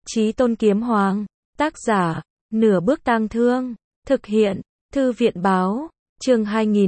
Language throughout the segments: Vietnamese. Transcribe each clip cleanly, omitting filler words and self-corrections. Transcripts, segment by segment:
Chí Tôn Kiếm Hoàng, tác giả, Nửa Bước Tang Thương, thực hiện, Thư viện báo, chương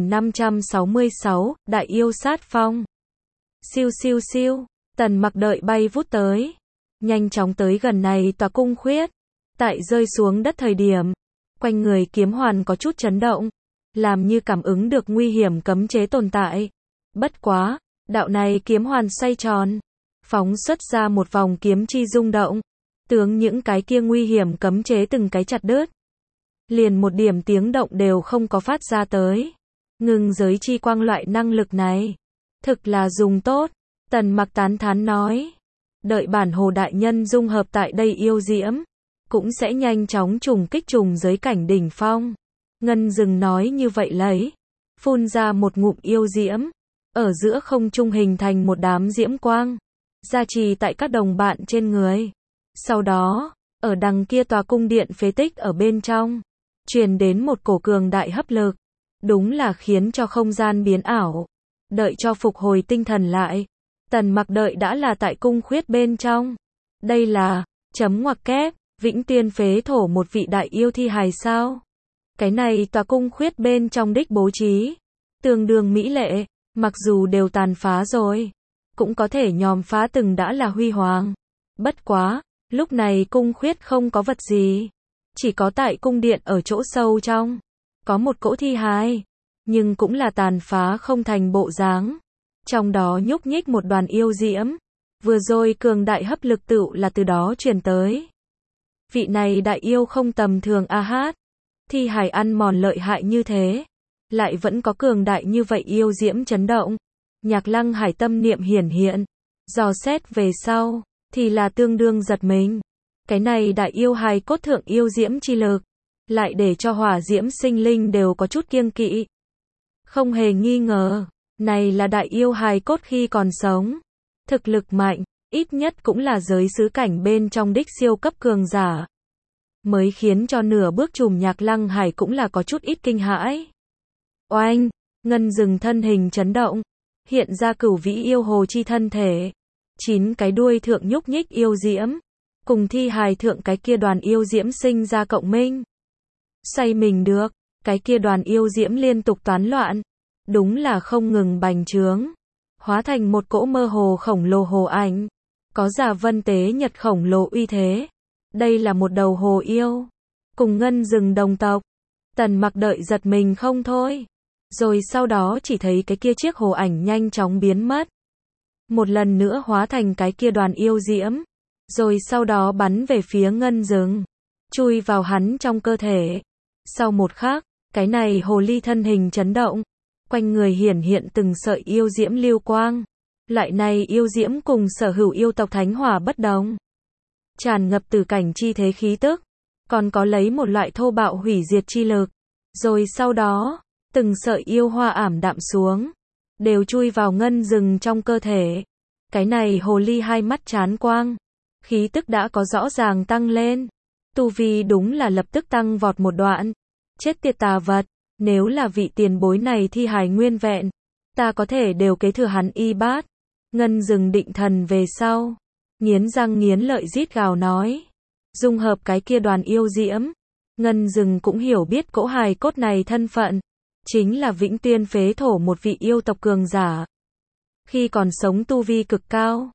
2566, Đại yêu sát phong. Siêu siêu siêu, Tần Mặc đợi bay vút tới, nhanh chóng tới gần này tòa cung khuyết, tại rơi xuống đất thời điểm, quanh người kiếm hoàn có chút chấn động, làm như cảm ứng được nguy hiểm cấm chế tồn tại. Bất quá, đạo này kiếm hoàn xoay tròn, phóng xuất ra một vòng kiếm chi rung động, tướng những cái kia nguy hiểm cấm chế từng cái chặt đứt. Liền một điểm tiếng động đều không có phát ra tới. Ngưng giới chi quang loại năng lực này, thực là dùng tốt, Tần Mặc tán thán nói. Đợi bản hồ đại nhân dung hợp tại đây yêu diễm, cũng sẽ nhanh chóng trùng kích trùng giới cảnh đỉnh phong. Ngân Dừng nói như vậy lấy, phun ra một ngụm yêu diễm, ở giữa không trung hình thành một đám diễm quang, gia trì tại các đồng bạn trên người. Sau đó, ở đằng kia tòa cung điện phế tích ở bên trong, truyền đến một cổ cường đại hấp lực, đúng là khiến cho không gian biến ảo. Đợi cho phục hồi tinh thần lại, Tần Mặc đợi đã là tại cung khuyết bên trong. Đây là, chấm ngoặc kép, Vĩnh Tiên phế thổ một vị đại yêu thi hài sao? Cái này tòa cung khuyết bên trong đích bố trí, tương đương mỹ lệ, mặc dù đều tàn phá rồi, cũng có thể nhòm phá từng đã là huy hoàng. Bất quá, lúc này cung khuyết không có vật gì, chỉ có tại cung điện ở chỗ sâu trong, có một cỗ thi hài, nhưng cũng là tàn phá không thành bộ dáng. Trong đó nhúc nhích một đoàn yêu diễm, vừa rồi cường đại hấp lực tựu là từ đó truyền tới. Vị này đại yêu không tầm thường a hát, thi hài ăn mòn lợi hại như thế, lại vẫn có cường đại như vậy yêu diễm chấn động. Nhạc Lăng Hải tâm niệm hiển hiện, dò xét về sau, thì là tương đương giật mình. Cái này đại yêu hài cốt thượng yêu diễm chi lực, lại để cho hỏa diễm sinh linh đều có chút kiêng kỵ. Không hề nghi ngờ, này là đại yêu hài cốt khi còn sống. Thực lực mạnh, ít nhất cũng là giới xứ cảnh bên trong đích siêu cấp cường giả. Mới khiến cho nửa bước trùm Nhạc Lăng Hải cũng là có chút ít kinh hãi. Oanh, Ngân Dừng thân hình chấn động, hiện ra cửu vĩ yêu hồ chi thân thể. 9 cái đuôi thượng nhúc nhích yêu diễm, cùng thi hài thượng cái kia đoàn yêu diễm sinh ra cộng minh. Xoay mình được, cái kia đoàn yêu diễm liên tục toán loạn, đúng là không ngừng bành trướng, hóa thành một cỗ mơ hồ khổng lồ hồ ảnh, có giả vân tế nhật khổng lồ uy thế. Đây là một đầu hồ yêu, cùng Ngân Dừng đồng tộc. Tần Mặc đợi giật mình không thôi, rồi sau đó chỉ thấy cái kia chiếc hồ ảnh nhanh chóng biến mất, một lần nữa hóa thành cái kia đoàn yêu diễm, rồi sau đó bắn về phía Ngân Dừng, chui vào hắn trong cơ thể. Sau một khắc, cái này hồ ly thân hình chấn động, quanh người hiển hiện từng sợi yêu diễm lưu quang. Loại này yêu diễm cùng sở hữu yêu tộc thánh hỏa bất đồng, tràn ngập từ cảnh chi thế khí tức, còn có lấy một loại thô bạo hủy diệt chi lực. Rồi sau đó, từng sợi yêu hoa ảm đạm xuống, đều chui vào Ngân Dừng trong cơ thể. Cái này hồ ly hai mắt chán quang, khí tức đã có rõ ràng tăng lên, tu vi đúng là lập tức tăng vọt một đoạn. Chết tiệt tà vật, nếu là vị tiền bối này thi hài nguyên vẹn, ta có thể đều kế thừa hắn y bát. Ngân Dừng định thần về sau, nghiến răng nghiến lợi rít gào nói, dung hợp cái kia đoàn yêu diễm. Ngân Dừng cũng hiểu biết cỗ hài cốt này thân phận, chính là Vĩnh Tiên phế thổ một vị yêu tộc cường giả. Khi còn sống tu vi cực cao,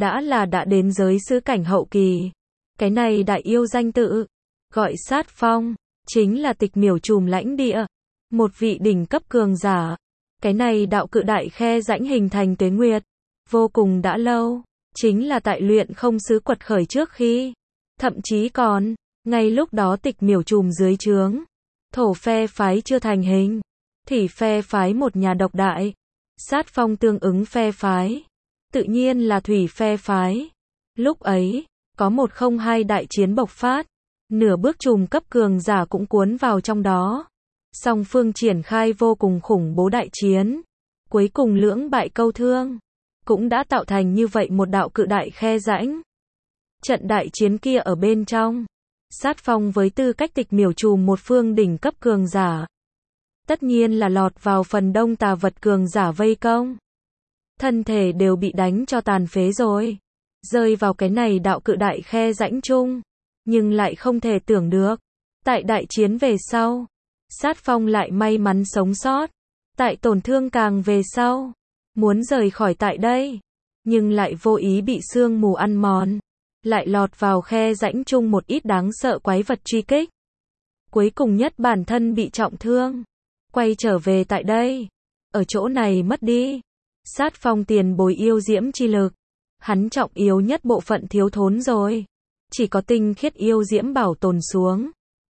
đã đến giới xứ cảnh hậu kỳ. Cái này đại yêu danh tự, gọi sát phong, chính là Tịch Miểu trùm lãnh địa, một vị đỉnh cấp cường giả. Cái này đạo cự đại khe rãnh hình thành tuế nguyệt, vô cùng đã lâu, chính là tại Luyện Không Sứ quật khởi trước khi. Thậm chí còn, ngay lúc đó Tịch Miểu trùm dưới trướng, thổ phe phái chưa thành hình, thủy phe phái một nhà độc đại, sát phong tương ứng phe phái, tự nhiên là thủy phe phái. Lúc ấy, có 102 đại chiến bộc phát, nửa bước trùm cấp cường giả cũng cuốn vào trong đó. Song phương triển khai vô cùng khủng bố đại chiến, cuối cùng lưỡng bại câu thương, cũng đã tạo thành như vậy một đạo cự đại khe rãnh. Trận đại chiến kia ở bên trong, sát phong với tư cách Tịch Miểu trùm một phương đỉnh cấp cường giả, tất nhiên là lọt vào phần đông tà vật cường giả vây công, thân thể đều bị đánh cho tàn phế rồi. rơi vào cái này đạo cự đại khe rãnh chung. Nhưng lại không thể tưởng được, tại đại chiến về sau, Sát Phong lại may mắn sống sót. Tại tổn thương càng về sau, muốn rời khỏi tại đây, nhưng lại vô ý bị sương mù ăn mòn, lại lọt vào khe rãnh chung một ít đáng sợ quái vật truy kích. Cuối cùng nhất bản thân bị trọng thương, quay trở về tại đây, ở chỗ này mất đi. Sát Phong tiền bối yêu diễm chi lực, hắn trọng yếu nhất bộ phận thiếu thốn rồi, chỉ có tinh khiết yêu diễm bảo tồn xuống.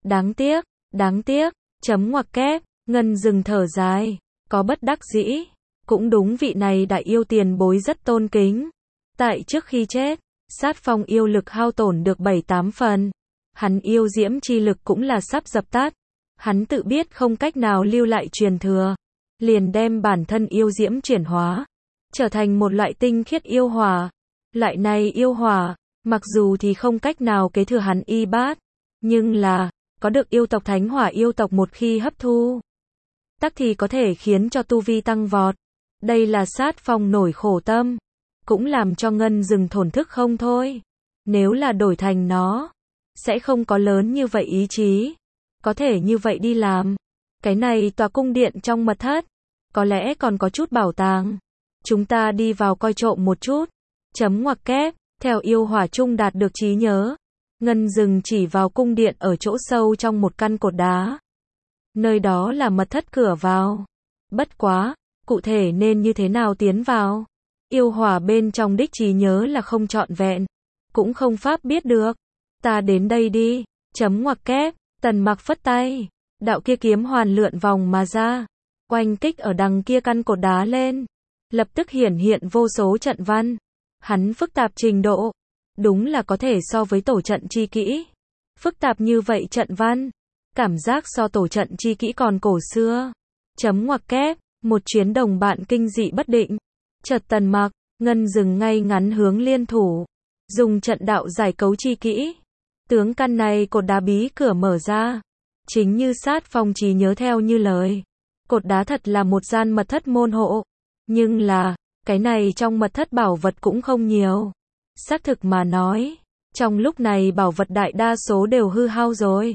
Đáng tiếc, chấm ngoặc kép, Ngân dừng thở dài, có bất đắc dĩ, cũng đúng vị này đại yêu tiền bối rất tôn kính. Tại trước khi chết, Sát Phong yêu lực hao tổn được 7-8 phần, hắn yêu diễm chi lực cũng là sắp dập tắt, hắn tự biết không cách nào lưu lại truyền thừa, liền đem bản thân yêu diễm chuyển hóa, trở thành một loại tinh khiết yêu hỏa. Loại này yêu hỏa, mặc dù thì không cách nào kế thừa hắn y bát, nhưng là, có được yêu tộc thánh hỏa yêu tộc một khi hấp thu, tắc thì có thể khiến cho tu vi tăng vọt. Đây là Sát Phong nổi khổ tâm, cũng làm cho Ngân dừng thổn thức không thôi. Nếu là đổi thành nó, sẽ không có lớn như vậy ý chí, có thể như vậy đi làm. Cái này tòa cung điện trong mật thất, có lẽ còn có chút bảo tàng. Chúng ta đi vào coi trộm một chút. Chấm ngoặc kép, theo yêu hỏa chung đạt được trí nhớ. Ngân dừng chỉ vào cung điện ở chỗ sâu trong một căn cột đá. Nơi đó là mật thất cửa vào. Bất quá, cụ thể nên như thế nào tiến vào? Yêu hỏa bên trong đích trí nhớ là không trọn vẹn, cũng không pháp biết được. Ta đến đây đi. Chấm ngoặc kép, Tần Mặc phất tay. Đạo kia kiếm hoàn lượn vòng mà ra, oanh kích ở đằng kia căn cột đá lên. Lập tức hiển hiện vô số trận văn. Hắn phức tạp trình độ, đúng là có thể so với tổ trận chi kỹ. Phức tạp như vậy trận văn, cảm giác so tổ trận chi kỹ còn cổ xưa. Chấm ngoặc kép, một chuyến đồng bạn kinh dị bất định. Chợt Tần Mặc, Ngân dừng ngay ngắn hướng liên thủ, dùng trận đạo giải cấu chi kỹ. Tướng căn này cột đá bí cửa mở ra. Chính như Sát Phong trí nhớ theo như lời, cột đá thật là một gian mật thất môn hộ. Nhưng là, cái này trong mật thất bảo vật cũng không nhiều. Xác thực mà nói, trong lúc này bảo vật đại đa số đều hư hao rồi.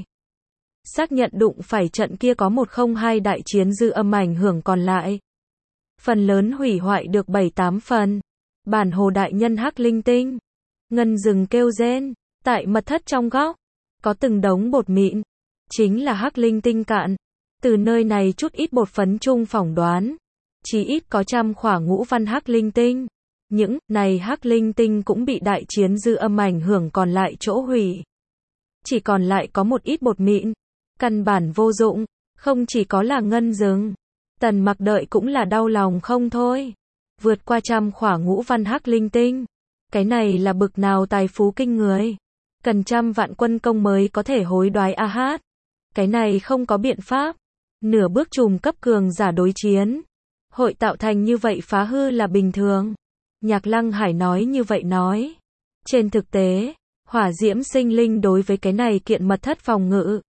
Xác nhận đụng phải trận kia có 102 đại chiến dư âm ảnh hưởng còn lại. Phần lớn hủy hoại được 7-8 phần. Bản hồ đại nhân hắc linh tinh. Ngân dừng kêu rên, tại mật thất trong góc, có từng đống bột mịn. Chính là hắc linh tinh cạn. Từ nơi này chút ít bột phấn chung phỏng đoán, chỉ ít có 100 khỏa ngũ văn hắc linh tinh. Những này hắc linh tinh cũng bị đại chiến dư âm ảnh hưởng còn lại chỗ hủy. Chỉ còn lại có một ít bột mịn, căn bản vô dụng. Không chỉ có là Ngân dừng, Tần Mặc đợi cũng là đau lòng không thôi. Vượt qua 100 khỏa ngũ văn hắc linh tinh, cái này là bực nào tài phú kinh người. Cần 100 vạn quân công mới có thể hối đoái a hát. Cái này không có biện pháp. Nửa bước trùm cấp cường giả đối chiến, hội tạo thành như vậy phá hư là bình thường. Nhạc Lăng Hải nói như vậy nói. Trên thực tế, hỏa diễm sinh linh đối với cái này kiện mật thất phòng ngự,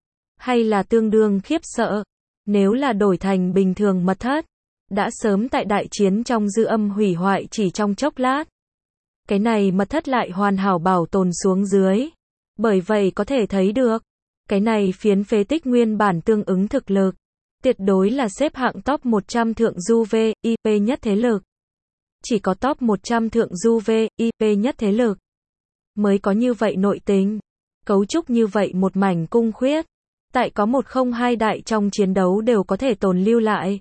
hay là tương đương khiếp sợ. Nếu là đổi thành bình thường mật thất, đã sớm tại đại chiến trong dư âm hủy hoại chỉ trong chốc lát. Cái này mật thất lại hoàn hảo bảo tồn xuống dưới. Bởi vậy có thể thấy được, cái này phiến phế tích nguyên bản tương ứng thực lực, tuyệt đối là xếp hạng top 100 thượng du VIP nhất thế lực. Chỉ có top 100 thượng du VIP nhất thế lực mới có như vậy nội tình, cấu trúc như vậy một mảnh cung khuyết, tại có 102 đại trong chiến đấu đều có thể tồn lưu lại.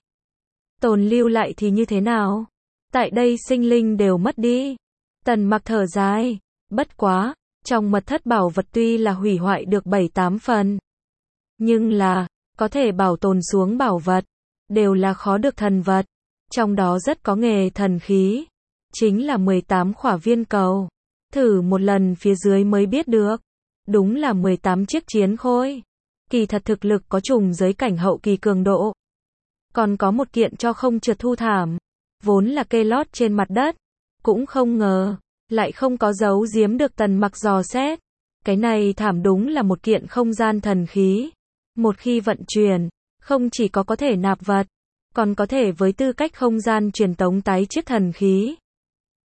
Tồn lưu lại thì như thế nào? Tại đây sinh linh đều mất đi. Tần Mặc thở dài, bất quá, trong mật thất bảo vật tuy là hủy hoại được 7-8 phần, nhưng là, có thể bảo tồn xuống bảo vật, đều là khó được thần vật. Trong đó rất có nghề thần khí, chính là 18 khỏa viên cầu. Thử một lần phía dưới mới biết được. Đúng là 18 chiếc chiến khôi. Kỳ thật thực lực có trùng giới cảnh hậu kỳ cường độ. Còn có một kiện cho không trượt thu thảm, vốn là kê lót trên mặt đất. Cũng không ngờ, lại không có giấu giếm được Tần Mặc dò xét. Cái này thảm đúng là một kiện không gian thần khí. Một khi vận chuyển, không chỉ có thể nạp vật, còn có thể với tư cách không gian truyền tống tái chiết thần khí.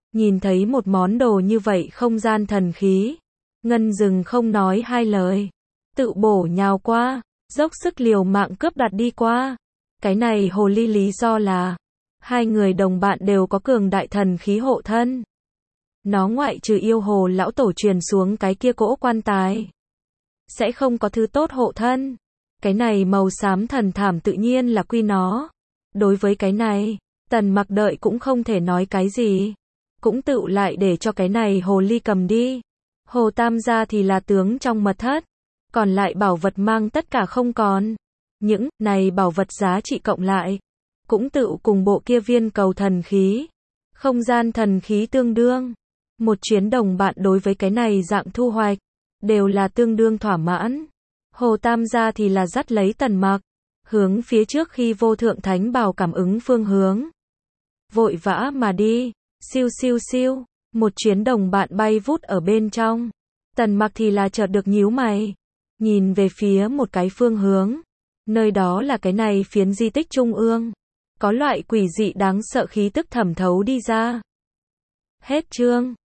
Nhìn thấy một món đồ như vậy không gian thần khí, Ngân Dừng không nói hai lời, tự bổ nhào qua, dốc sức liều mạng cướp đoạt đi qua. Cái này hồ ly lý do là hai người đồng bạn đều có cường đại thần khí hộ thân. Nó ngoại trừ yêu hồ lão tổ truyền xuống cái kia cỗ quan tài, sẽ không có thứ tốt hộ thân. Cái này màu xám thần thảm tự nhiên là quy nó. Đối với cái này, Tần Mặc đợi cũng không thể nói cái gì, cũng tự lại để cho cái này hồ ly cầm đi. Hồ Tam gia thì là tướng trong mật thất, còn lại bảo vật mang tất cả không còn. Những này bảo vật giá trị cộng lại, cũng tự cùng bộ kia viên cầu thần khí, không gian thần khí tương đương. Một chuyến đồng bạn đối với cái này dạng thu hoạch, đều là tương đương thỏa mãn. Hồ Tam gia thì là dắt lấy Tần Mặc, hướng phía trước khi vô thượng thánh bào cảm ứng phương hướng. Vội vã mà đi, siêu siêu siêu, một chuyến đồng bạn bay vút ở bên trong. Tần Mặc thì là chợt được nhíu mày, nhìn về phía một cái phương hướng. Nơi đó là cái này phiến di tích trung ương. Có loại quỷ dị đáng sợ khí tức thẩm thấu đi ra. Hết chương.